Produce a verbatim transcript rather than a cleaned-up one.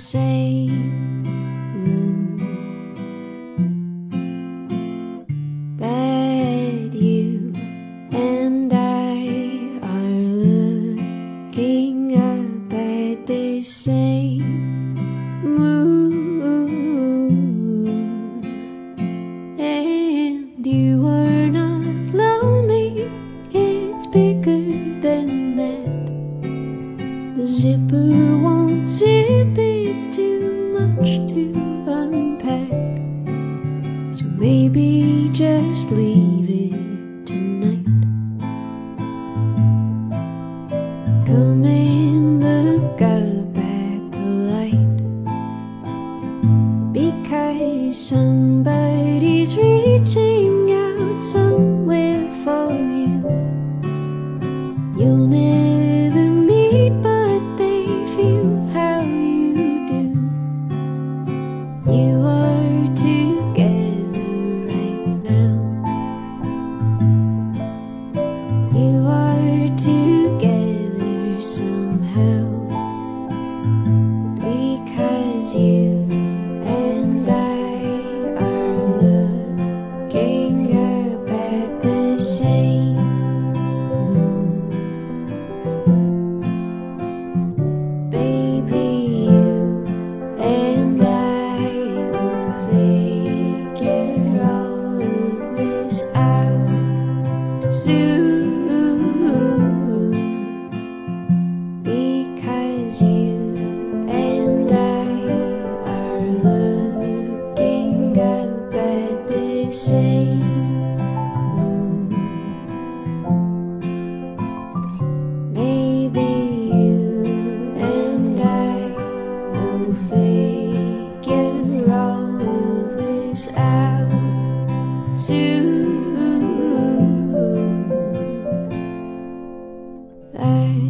same moon that you and I are looking up at the same moon, and you are not lonely, it's bigger than that. The zipper won't zip, it's too much to unpack, so maybe just leave it tonight. Come and look up at the light, because somebody's reaching out somewhere for you. You'll never meet, but they feel how you do. You are together right now. You are together somehow, because you and I are looking up at the same moon. Baby, you and I will figure all of this out soon, because you and I are looking up at the same moon. Maybe you and I will figure all of this out soon. I